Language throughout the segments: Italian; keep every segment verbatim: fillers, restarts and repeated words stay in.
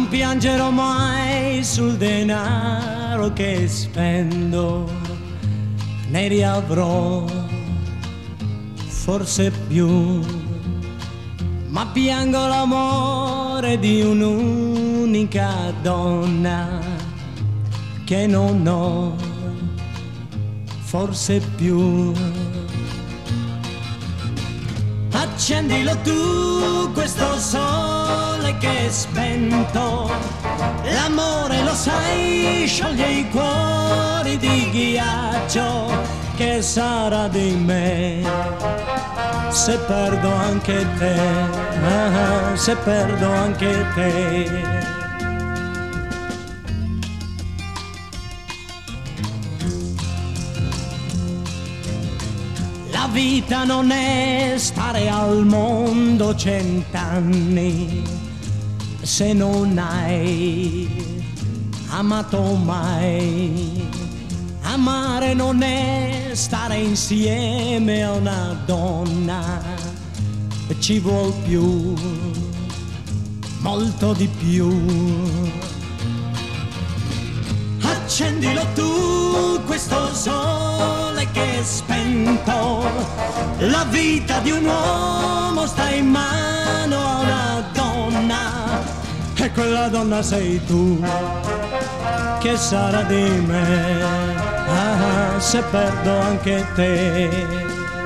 Non piangerò mai sul denaro che spendo, ne riavrò forse più, ma piango l'amore di un'unica donna che non ho forse più. Accendilo tu questo sole che è spento, l'amore lo sai scioglie i cuori di ghiaccio. Che sarà di me se perdo anche te, ah, se perdo anche te. La vita non è stare al mondo cent'anni se non hai amato mai. Amare non è stare insieme a una donna, ci vuol più, molto di più. Accendilo tu questo sole che è spento, la vita di un uomo sta in mano a una donna e quella donna sei tu. Che sarà di me, ah, se perdo anche te.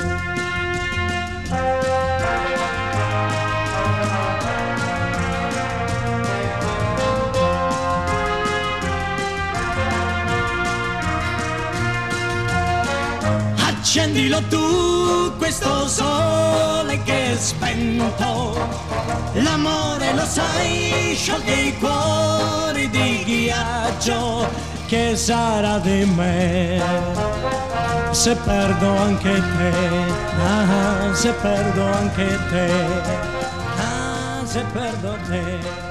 Accendilo tu questo sole che è spento, l'amore lo sai scioglie i cuori di ghiaccio. Che sarà di me se perdo anche te, ah, se perdo anche te, ah, se perdo te.